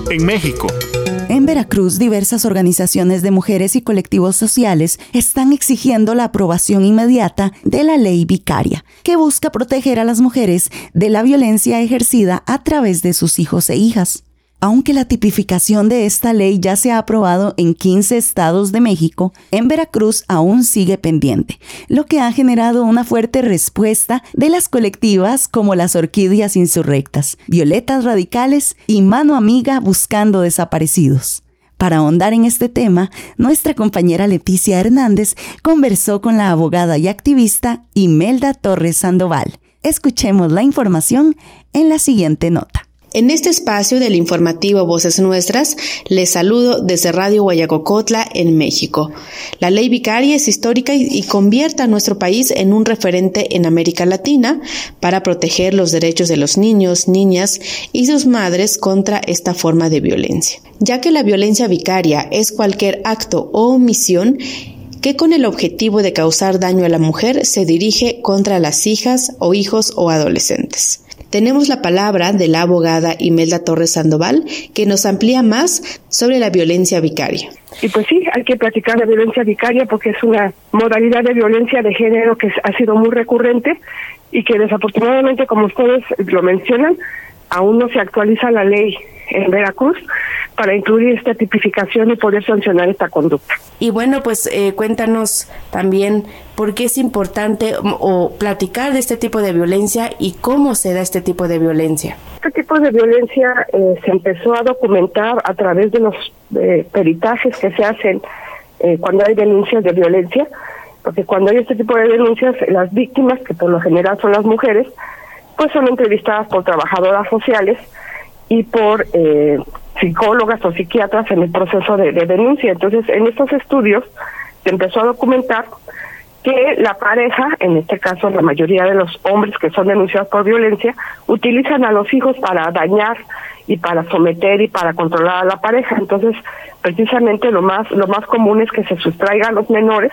en México. En Veracruz, diversas organizaciones de mujeres y colectivos sociales están exigiendo la aprobación inmediata de la ley vicaria, que busca proteger a las mujeres de la violencia ejercida a través de sus hijos e hijas. Aunque la tipificación de esta ley ya se ha aprobado en 15 estados de México, en Veracruz aún sigue pendiente, lo que ha generado una fuerte respuesta de las colectivas como las Orquídeas Insurrectas, Violetas Radicales y Mano Amiga Buscando Desaparecidos. Para ahondar en este tema, nuestra compañera Leticia Hernández conversó con la abogada y activista Imelda Torres Sandoval. Escuchemos la información en la siguiente nota. En este espacio del informativo Voces Nuestras, les saludo desde Radio Guayacocotla en México. La ley vicaria es histórica y convierte a nuestro país en un referente en América Latina para proteger los derechos de los niños, niñas y sus madres contra esta forma de violencia. Ya que la violencia vicaria es cualquier acto o omisión que con el objetivo de causar daño a la mujer se dirige contra las hijas o hijos o adolescentes. Tenemos la palabra de la abogada Imelda Torres Sandoval, que nos amplía más sobre la violencia vicaria. Y pues sí, hay que platicar de violencia vicaria porque es una modalidad de violencia de género que ha sido muy recurrente y que desafortunadamente, como ustedes lo mencionan, aún no se actualiza la ley en Veracruz para incluir esta tipificación y poder sancionar esta conducta. Y bueno, pues cuéntanos también por qué es importante o platicar de este tipo de violencia y cómo se da este tipo de violencia. Este tipo de violencia se empezó a documentar a través de los peritajes que se hacen cuando hay denuncias de violencia, porque cuando hay este tipo de denuncias, las víctimas, que por lo general son las mujeres, pues son entrevistadas por trabajadoras sociales y por psicólogas o psiquiatras en el proceso de denuncia. Entonces, en estos estudios se empezó a documentar que la pareja, en este caso la mayoría de los hombres que son denunciados por violencia, utilizan a los hijos para dañar y para someter y para controlar a la pareja. Entonces, precisamente lo más común es que se sustraigan a los menores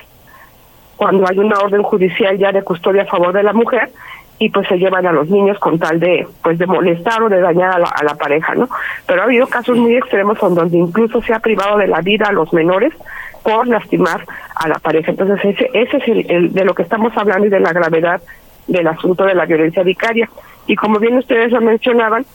cuando hay una orden judicial ya de custodia a favor de la mujer, y pues se llevan a los niños con tal de molestar o de dañar a la pareja, ¿no? Pero ha habido casos muy extremos en donde incluso se ha privado de la vida a los menores por lastimar a la pareja. Entonces ese es el de lo que estamos hablando y de la gravedad del asunto de la violencia vicaria. Y como bien ustedes lo mencionaban,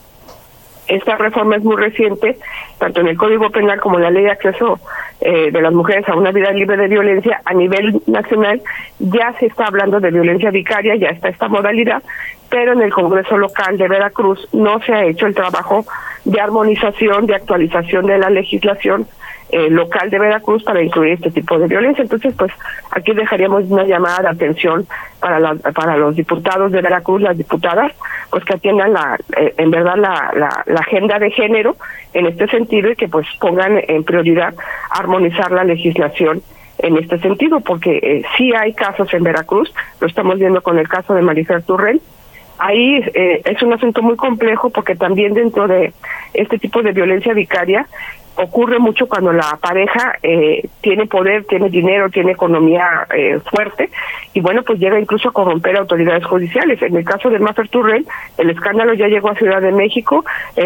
esta reforma es muy reciente, tanto en el Código Penal como en la Ley de Acceso de las Mujeres a una Vida Libre de Violencia. A nivel nacional ya se está hablando de violencia vicaria, ya está esta modalidad, pero en el Congreso local de Veracruz no se ha hecho el trabajo de armonización, de actualización de la legislación local de Veracruz para incluir este tipo de violencia. Entonces, pues aquí dejaríamos una llamada de atención para los diputados de Veracruz, las diputadas, pues que atiendan en verdad la agenda de género en este sentido y que pues pongan en prioridad armonizar la legislación en este sentido, porque sí hay casos en Veracruz, lo estamos viendo con el caso de Marifer Turrell. Ahí es un asunto muy complejo porque también dentro de este tipo de violencia vicaria ocurre mucho cuando la pareja tiene poder, tiene dinero, tiene economía fuerte y bueno, pues llega incluso a corromper autoridades judiciales. En el caso de Marifer Turrell, el escándalo ya llegó a Ciudad de México,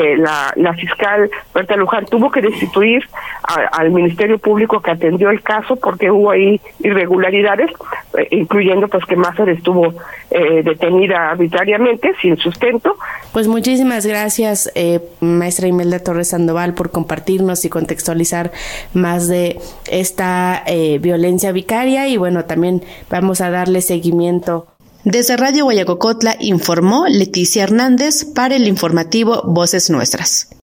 la fiscal Berta Luján tuvo que destituir al Ministerio Público que atendió el caso porque hubo ahí irregularidades, incluyendo pues que Marifer estuvo detenida arbitrariamente, sin sustento. Pues muchísimas gracias, maestra Imelda Torres Sandoval, por compartirnos y contextualizar más de esta violencia vicaria y bueno, también vamos a darle seguimiento. Desde Radio Guayacocotla informó Leticia Hernández para el informativo Voces Nuestras.